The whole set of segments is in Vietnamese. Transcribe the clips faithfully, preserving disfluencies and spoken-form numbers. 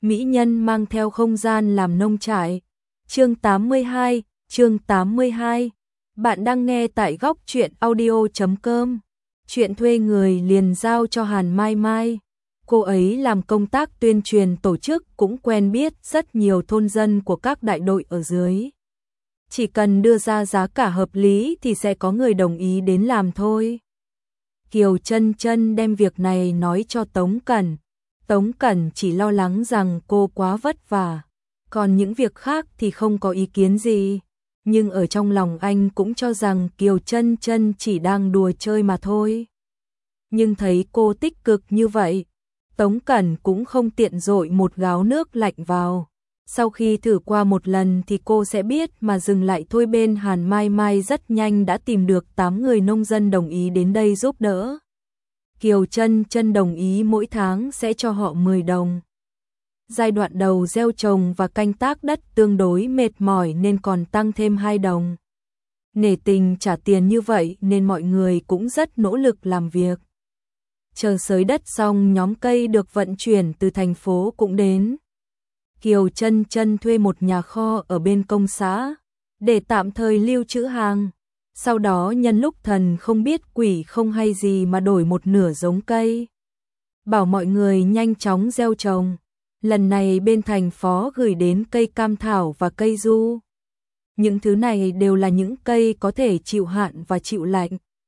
mỹ nhân mang theo không gian làm nông trại. Chương tám mươi hai, chương tám mươi hai. Bạn đang nghe tại góc truyện audio chấm com. Chuyện thuê người liền giao cho Hàn Mai Mai. Cô ấy làm công tác tuyên truyền tổ chức, cũng quen biết rất nhiều thôn dân của các đại đội ở dưới. Chỉ cần đưa ra giá cả hợp lý thì sẽ có người đồng ý đến làm thôi. Kiều Chân Chân đem việc này nói cho Tống Cẩn. Tống Cẩn chỉ lo lắng rằng cô quá vất vả, còn những việc khác thì không có ý kiến gì. Nhưng ở trong lòng anh cũng cho rằng Kiều Chân Chân chỉ đang đùa chơi mà thôi. Nhưng thấy cô tích cực như vậy, Tống Cẩn cũng không tiện dội một gáo nước lạnh vào. Sau khi thử qua một lần thì cô sẽ biết mà dừng lại thôi. Bên Hàn Mai Mai rất nhanh đã tìm được tám người nông dân đồng ý đến đây giúp đỡ. Kiều Chân Chân đồng ý mỗi tháng sẽ cho họ mười đồng. Giai đoạn đầu gieo trồng và canh tác đất tương đối mệt mỏi nên còn tăng thêm hai đồng. Nể tình trả tiền như vậy nên mọi người cũng rất nỗ lực làm việc. Chờ xới đất xong, nhóm cây được vận chuyển từ thành phố cũng đến. Kiều Chân Chân thuê một nhà kho ở bên công xã để tạm thời lưu trữ hàng. Sau đó nhân lúc thần không biết quỷ không hay gì mà đổi một nửa giống cây, bảo mọi người nhanh chóng gieo trồng. Lần này bên thành phố gửi đến cây cam thảo và cây du. Những thứ này đều là những cây có thể chịu hạn và chịu lạnh,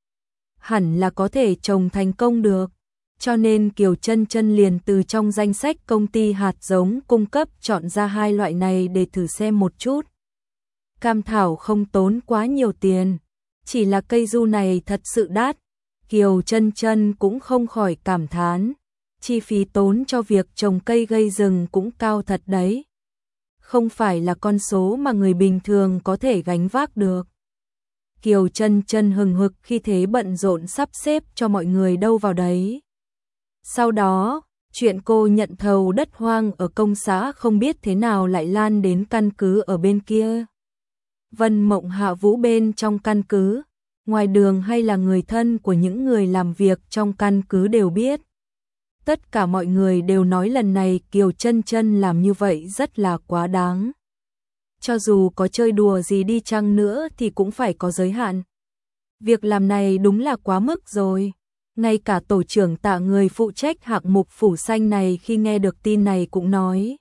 hẳn là có thể trồng thành công được. Cho nên Kiều Chân Chân liền từ trong danh sách công ty hạt giống cung cấp chọn ra hai loại này để thử xem một chút. Cam thảo không tốn quá nhiều tiền, chỉ là cây du này thật sự đắt. Kiều Chân Chân cũng không khỏi cảm thán, chi phí tốn cho việc trồng cây gây rừng cũng cao thật đấy. Không phải là con số mà người bình thường có thể gánh vác được. Kiều Chân Chân hừng hực khi thế bận rộn sắp xếp cho mọi người đâu vào đấy. Sau đó, chuyện cô nhận thầu đất hoang ở công xã không biết thế nào lại lan đến căn cứ ở bên kia. Vân Mộng Hạ Vũ bên trong căn cứ, ngoài đường hay là người thân của những người làm việc trong căn cứ đều biết. Tất cả mọi người đều nói lần này Kiều Chân Chân làm như vậy rất là quá đáng. Cho dù có chơi đùa gì đi chăng nữa thì cũng phải có giới hạn. Việc làm này đúng là quá mức rồi. Ngay cả tổ trưởng Tạ, người phụ trách hạng mục phủ xanh này, khi nghe được tin này cũng nói,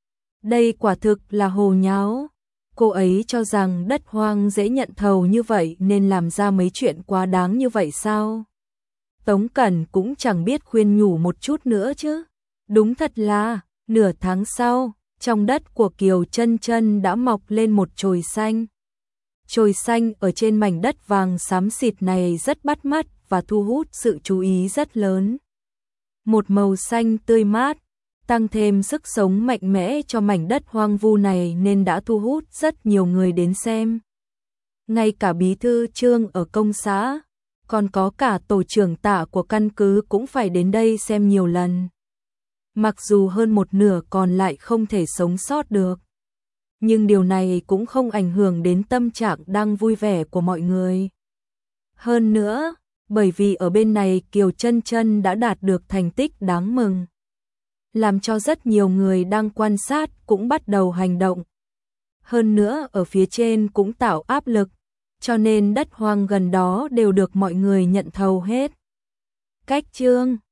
đây quả thực là hồ nháo. Cô ấy cho rằng đất hoang dễ nhận thầu như vậy nên làm ra mấy chuyện quá đáng như vậy sao? Tống Cẩn cũng chẳng biết khuyên nhủ một chút nữa chứ. Đúng thật là, nửa tháng sau, trong đất của Kiều Chân Chân đã mọc lên một chồi xanh. Chồi xanh ở trên mảnh đất vàng xám xịt này rất bắt mắt và thu hút sự chú ý rất lớn. Một màu xanh tươi mát, tăng thêm sức sống mạnh mẽ cho mảnh đất hoang vu này nên đã thu hút rất nhiều người đến xem. Ngay cả bí thư Trương ở công xã, còn có cả tổ trưởng Tạ của căn cứ cũng phải đến đây xem nhiều lần. Mặc dù hơn một nửa còn lại không thể sống sót được, nhưng điều này cũng không ảnh hưởng đến tâm trạng đang vui vẻ của mọi người. Hơn nữa, bởi vì ở bên này Kiều Chân Chân đã đạt được thành tích đáng mừng, làm cho rất nhiều người đang quan sát cũng bắt đầu hành động. Hơn nữa ở phía trên cũng tạo áp lực, cho nên đất hoang gần đó đều được mọi người nhận thầu hết. Cách chương